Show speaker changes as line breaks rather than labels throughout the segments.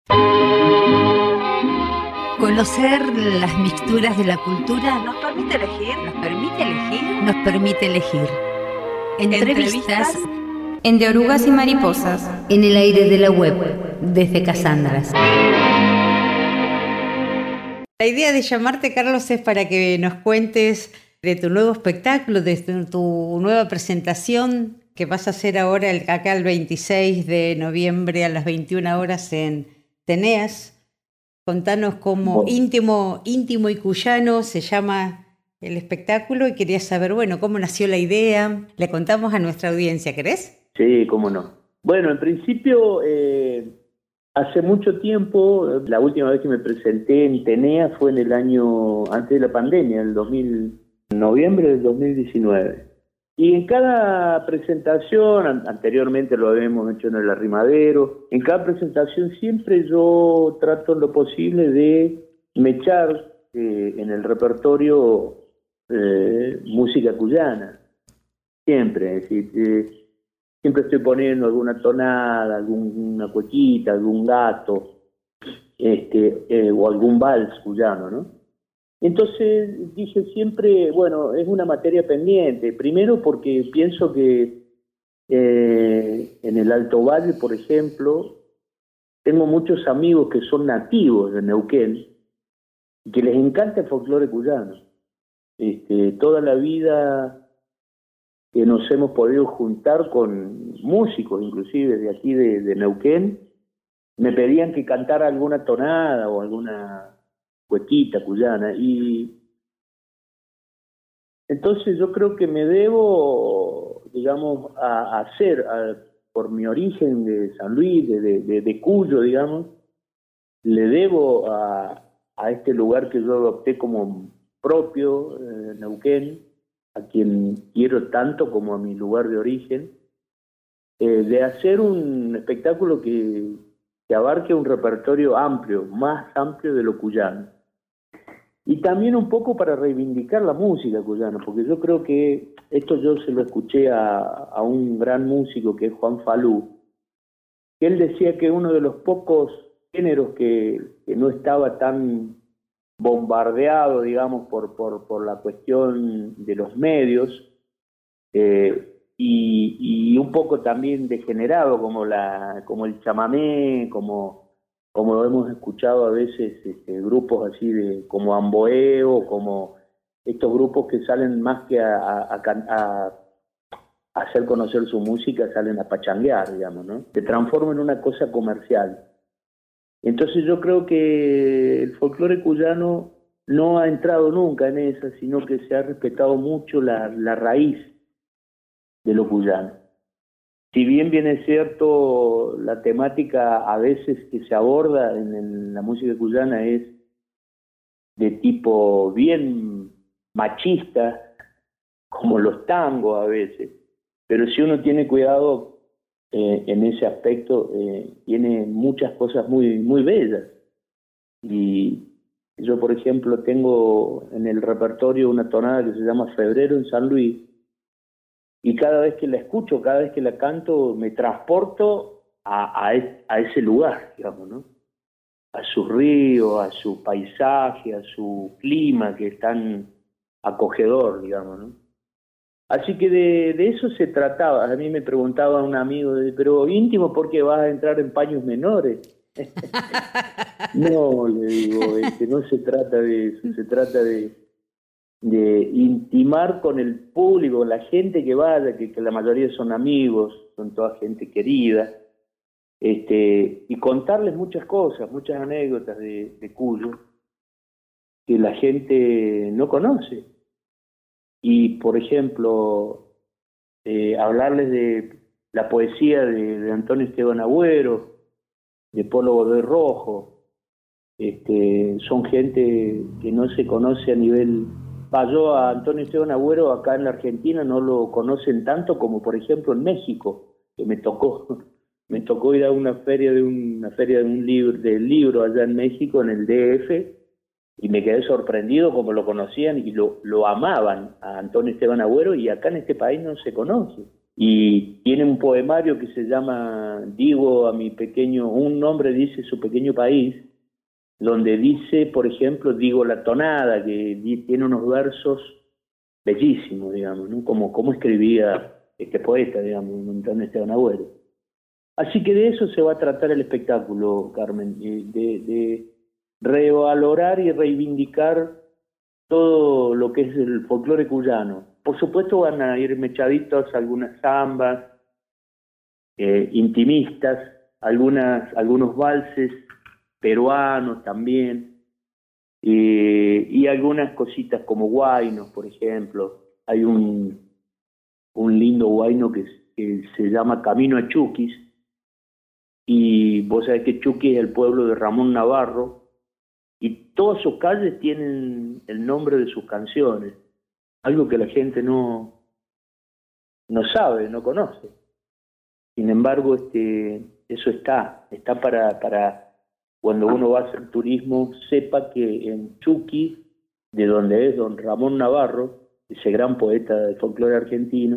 Conocer las mixturas de la cultura nos permite elegir, nos permite elegir. Entrevistas
en De Orugas y Mariposas,
en el aire de la web, desde Casandras.
La idea de llamarte, Carlos, es para que nos cuentes de tu nuevo espectáculo, de tu nueva presentación que vas a hacer ahora acá el 26 de noviembre a las 21 horas en Teneas. Contanos cómo íntimo y cuyano se llama el espectáculo y quería saber, cómo nació la idea. Le contamos a nuestra audiencia, ¿querés?
Sí, cómo no. Bueno, en principio, hace mucho tiempo, la última vez que me presenté en Teneas fue en el año antes de la pandemia, noviembre del 2019. Y en cada presentación, anteriormente lo habíamos hecho en el Arrimavero, en cada presentación siempre yo trato en lo posible de mechar en el repertorio música cuyana. Siempre, es decir, siempre estoy poniendo alguna tonada, alguna cuequita, algún gato, o algún vals cuyano, ¿no? Entonces dije siempre, es una materia pendiente. Primero porque pienso que en el Alto Valle, por ejemplo, tengo muchos amigos que son nativos de Neuquén y que les encanta el folclore cuyano. Toda la vida que nos hemos podido juntar con músicos, inclusive de aquí de Neuquén, me pedían que cantara alguna tonada o alguna cuequita cuyana, y entonces yo creo que me debo, digamos, a hacer, por mi origen de San Luis, de Cuyo, digamos, le debo a este lugar que yo adopté como propio, Neuquén, a quien quiero tanto como a mi lugar de origen, de hacer un espectáculo que abarque un repertorio amplio, más amplio de lo cuyano. Y también un poco para reivindicar la música cuyana, porque yo creo que esto yo se lo escuché a un gran músico que es Juan Falú, que él decía que uno de los pocos géneros que no estaba tan bombardeado, digamos, por la cuestión de los medios, y un poco también degenerado, como el chamamé, como lo hemos escuchado a veces grupos así como Amboeo, como estos grupos que salen más que a hacer conocer su música, salen a pachanguear, digamos, ¿no? Se transforma en una cosa comercial. Entonces yo creo que el folclore cuyano no ha entrado nunca en esa, sino que se ha respetado mucho la raíz de lo cuyano. Si bien es cierto, la temática a veces que se aborda en la música cuyana es de tipo bien machista, como los tangos a veces, pero si uno tiene cuidado en ese aspecto, tiene muchas cosas muy, muy bellas. Y yo, por ejemplo, tengo en el repertorio una tonada que se llama Febrero en San Luis, y cada vez que la escucho, cada vez que la canto, me transporto a ese lugar, digamos, ¿no? A su río, a su paisaje, a su clima que es tan acogedor, digamos, ¿no? Así que de eso se trataba. A mí me preguntaba un amigo, pero íntimo, ¿por qué vas a entrar en paños menores? No, le digo, no se trata de eso, se trata de intimar con el público, con la gente que vaya, que la mayoría son amigos, son toda gente querida, y contarles muchas cosas, muchas anécdotas de Cuyo que la gente no conoce. Y, por ejemplo, hablarles de la poesía de Antonio Esteban Agüero, de Polo Godoy Rojo. Son gente que no se conoce a nivel... Yo a Antonio Esteban Agüero acá en la Argentina no lo conocen tanto como, por ejemplo, en México, que me tocó ir a una feria del libro allá en México, en el DF, y me quedé sorprendido como lo conocían y lo amaban a Antonio Esteban Agüero, y acá en este país no se conoce. y tiene un poemario que se llama Digo a mi pequeño, un nombre dice su pequeño país, donde dice, por ejemplo, Digo la tonada, que tiene unos versos bellísimos, digamos, ¿no? Como escribía este poeta, digamos, Montaña Esteban Agüero. Así que de eso se va a tratar el espectáculo, Carmen, de revalorar y reivindicar todo lo que es el folclore cuyano. Por supuesto van a ir mechaditos algunas zambas, intimistas, algunos valses peruanos también, y algunas cositas como guainos, por ejemplo. Hay un lindo guaino que se llama Camino a Chuquis, y vos sabés que Chuquis es el pueblo de Ramón Navarro, y todas sus calles tienen el nombre de sus canciones, algo que la gente no sabe, no conoce. Sin embargo, eso está para cuando uno va a hacer turismo, sepa que en Chuquis, de donde es don Ramón Navarro, ese gran poeta del folclore argentino,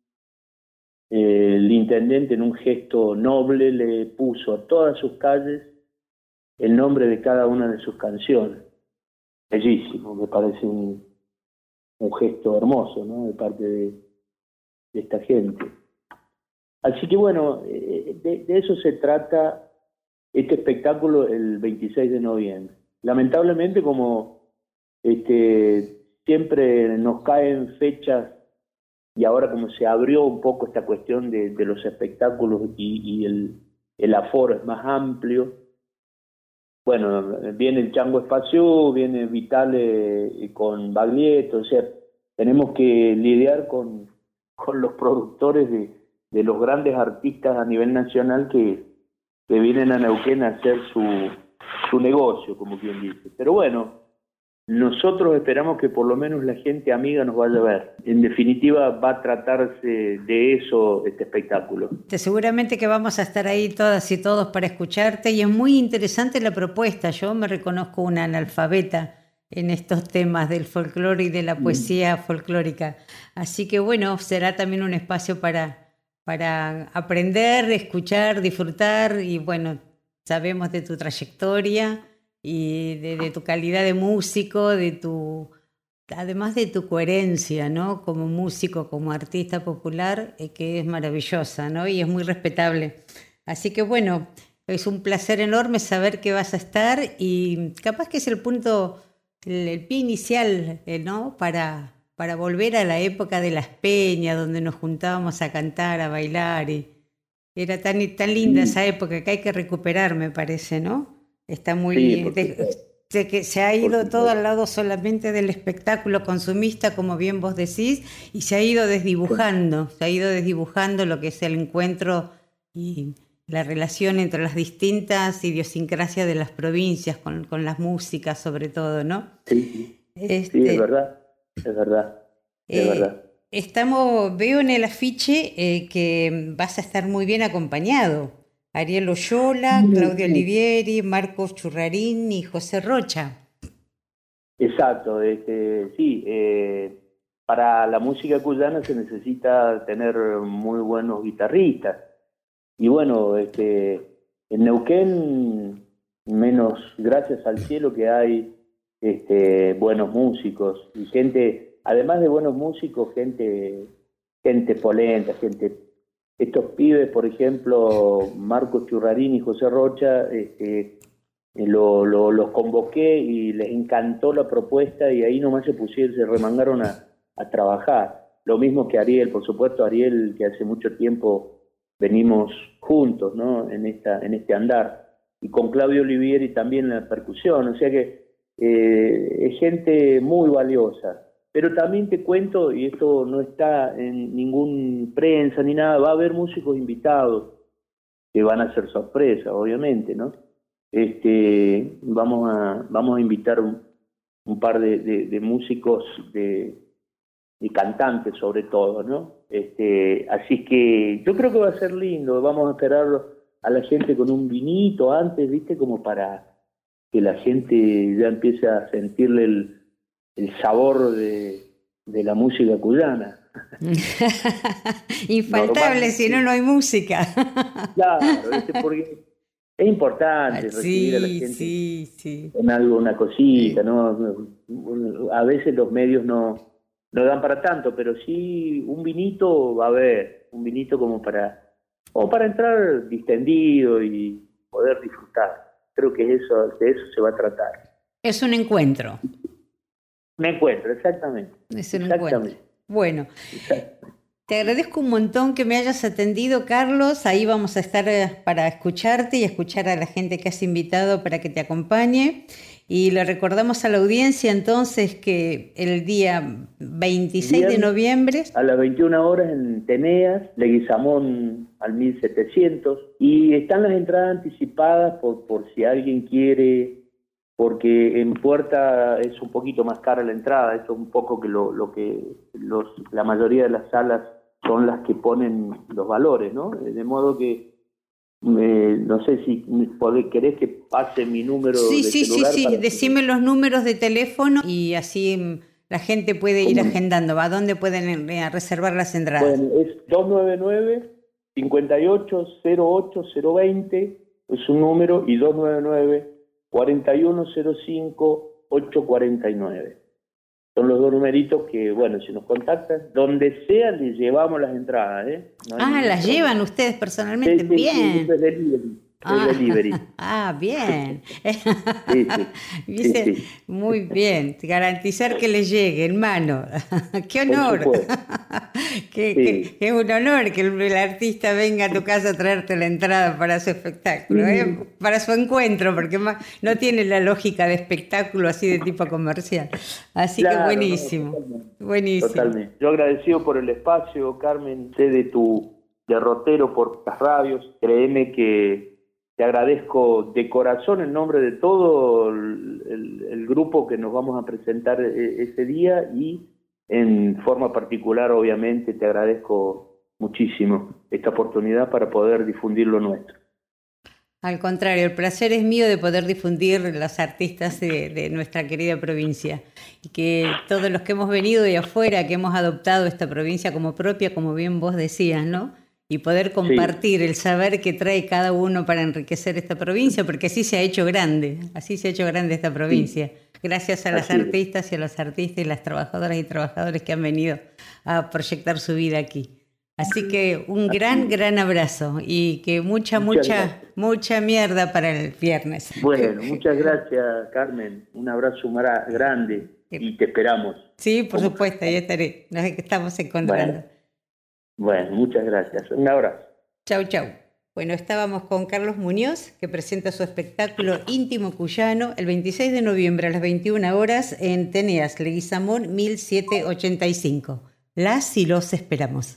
el intendente en un gesto noble le puso a todas sus calles el nombre de cada una de sus canciones. Bellísimo, me parece un gesto hermoso, ¿no?, de parte de esta gente. Así que bueno, de eso se trata este espectáculo el 26 de noviembre. Lamentablemente, como siempre nos caen fechas, y ahora como se abrió un poco esta cuestión de los espectáculos y el aforo es más amplio, bueno, viene el Chango Espacio, viene Vitale con Baglietto, o sea, tenemos que lidiar con los productores de los grandes artistas a nivel nacional que vienen a Neuquén a hacer su negocio, como quien dice. Pero bueno, nosotros esperamos que por lo menos la gente amiga nos vaya a ver. En definitiva, va a tratarse de eso este espectáculo.
Seguramente que vamos a estar ahí todas y todos para escucharte, y es muy interesante la propuesta. Yo me reconozco una analfabeta en estos temas del folclore y de la poesía folclórica. Así que bueno, será también un espacio para aprender, escuchar, disfrutar, y bueno, sabemos de tu trayectoria y de tu calidad de músico, además de tu coherencia, ¿no?, como músico, como artista popular, que es maravillosa, ¿no?, y es muy respetable. Así que bueno, es un placer enorme saber que vas a estar, y capaz que es el pie inicial, ¿no?, para volver a la época de las peñas, donde nos juntábamos a cantar, a bailar, y era tan linda esa época que hay que recuperar, me parece, ¿no? Está muy... de que se ha ido todo al lado solamente del espectáculo consumista, como bien vos decís, y se ha ido desdibujando lo que es el encuentro y la relación entre las distintas idiosincrasias de las provincias, con las músicas sobre todo, ¿no?
Sí, sí, es verdad. Es verdad.
Veo en el afiche que vas a estar muy bien acompañado. Ariel Oyola, Claudio Olivieri, Marcos Churrarín y José Rocha.
Exacto, sí. Para la música cuyana se necesita tener muy buenos guitarristas. Y bueno, en Neuquén, menos gracias al cielo que hay buenos músicos y gente, además de buenos músicos, gente polenta, estos pibes, por ejemplo, Marcos Churrarín y José Rocha, los convoqué y les encantó la propuesta, y ahí nomás se remangaron a trabajar. Lo mismo que Ariel, por supuesto, Ariel, que hace mucho tiempo venimos juntos, ¿no?, en este andar, y con Claudio Olivieri también en la percusión, o sea que es gente muy valiosa. Pero también te cuento, y esto no está en ningún prensa ni nada, va a haber músicos invitados que van a ser sorpresa, obviamente, ¿no? Vamos a invitar un par de músicos, de cantantes sobre todo, ¿no? Así que yo creo que va a ser lindo. Vamos a esperar a la gente con un vinito antes, ¿viste? Como para que la gente ya empiece a sentirle el sabor de la música cuyana.
Infaltable, si no, no hay música.
Claro, porque es importante recibir a la gente
sí.
en algo, una cosita, ¿no? A veces los medios no dan para tanto, pero sí un vinito va a haber, un vinito como para entrar distendido y poder disfrutar. Creo que de eso se va a tratar.
Es un encuentro.
Un encuentro, exactamente.
Es un encuentro. Bueno, te agradezco un montón que me hayas atendido, Carlos. Ahí vamos a estar para escucharte y escuchar a la gente que has invitado para que te acompañe. Y le recordamos a la audiencia entonces que el día 26 de noviembre...
A las 21 horas en Teneas, Leguizamón al 1700. Y están las entradas anticipadas por si alguien quiere... Porque en Puerta es un poquito más cara la entrada, eso es un poco que la mayoría de las salas son las que ponen los valores, ¿no? De modo que, no sé si querés que pase mi número de celular.
Sí, decime los números de teléfono y así la gente puede ir agendando. ¿A dónde pueden reservar las entradas?
Bueno, es 299-5808-020, es un número, y 299-4105-849. Son los dos numeritos que, bueno, si nos contactan, donde sea les llevamos las entradas, ¿eh? No
las llevan ustedes personalmente, sí, bien.
Delivery.
Bien.
Sí.
Muy bien. Garantizar que les llegue en mano. ¡Qué honor! Qué un honor que el artista venga a tu casa a traerte la entrada para su espectáculo, para su encuentro, porque no tiene la lógica de espectáculo así de tipo comercial. Así que buenísimo. Buenísimo.
Totalmente. Yo agradecido por el espacio, Carmen, sé de tu derrotero por las radios. Créeme que te agradezco de corazón en nombre de todo el grupo que nos vamos a presentar ese día, y en forma particular, obviamente, te agradezco muchísimo esta oportunidad para poder difundir lo nuestro.
Al contrario, el placer es mío de poder difundir los artistas de nuestra querida provincia, y que todos los que hemos venido de afuera, que hemos adoptado esta provincia como propia, como bien vos decías, ¿no? Y poder compartir el saber que trae cada uno para enriquecer esta provincia, porque así se ha hecho grande esta provincia, gracias a las artistas y a los artistas y las trabajadoras y trabajadores que han venido a proyectar su vida aquí. Así que un gran abrazo y que mucha mierda para el viernes.
Bueno, muchas gracias, Carmen. Un abrazo grande y te esperamos.
Sí, por supuesto, ya estaré. Nos estamos encontrando.
Bueno, muchas gracias. Un abrazo.
Chau. Bueno, estábamos con Carlos Muñoz, que presenta su espectáculo Íntimo Cuyano el 26 de noviembre a las 21 horas en Teneas, Leguizamón 1785. Las y los esperamos.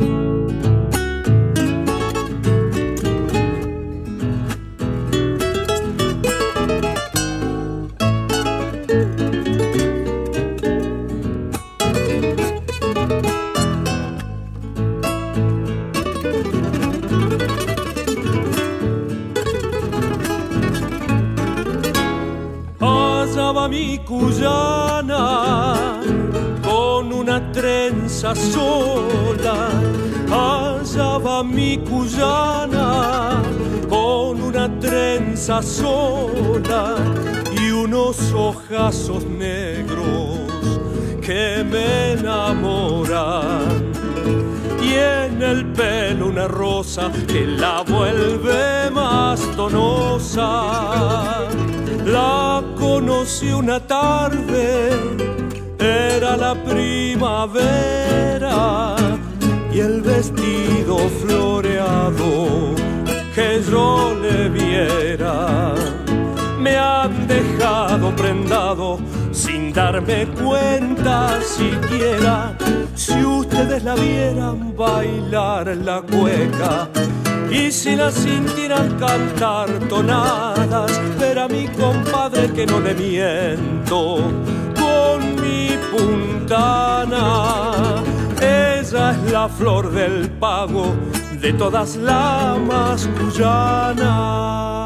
Mi cuyana con una trenza sola, allá va mi cuyana con una trenza sola y unos ojazos negros que me enamoran, y en el pelo una rosa que la vuelve más donosa. La conocí una tarde, era la primavera, y el vestido floreado que yo le viera me han dejado prendado sin darme cuenta siquiera. Si ustedes la vieran bailar la cueca y si la sintieran cantar tonadas, ver a mi compadre que no le miento con mi puntana. Ella es la flor del pago de todas las mascullanas.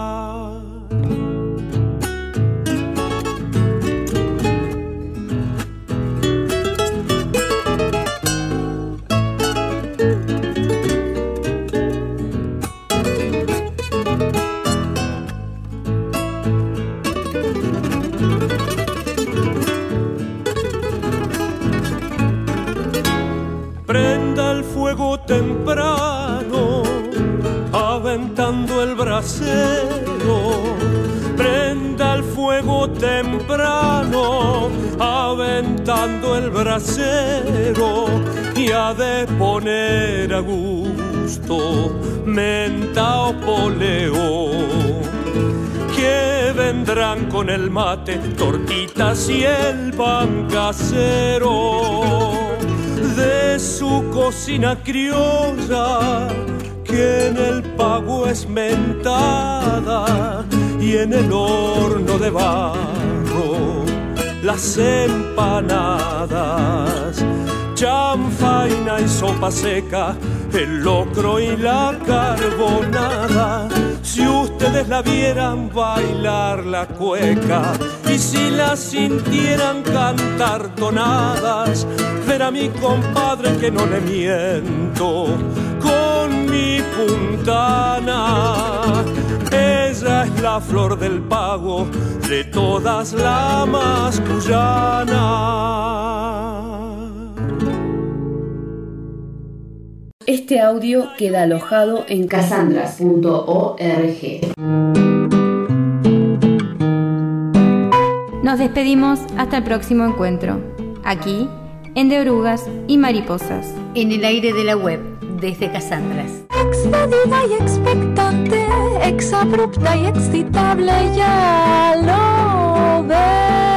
fuego temprano, aventando el brasero y ha de poner a gusto menta o poleo. Que vendrán con el mate, tortitas y el pan casero de su cocina criolla, que en el pago es mentada y en el horno de barro las empanadas, chanfaina y sopa seca, el locro y la carbonada. Si ustedes la vieran bailar la cueca y si la sintieran cantar tonadas, ver a mi compadre que no le miento con mi puntana. Ella es la flor del pago, de todas la más cuyana.
Este audio queda alojado en cassandras.org.
Nos despedimos hasta el próximo encuentro, aquí en De Orugas y Mariposas.
En el aire de la web, desde Cassandras.
Expedida y expectante, exabrupta y excitable, ya lo ves.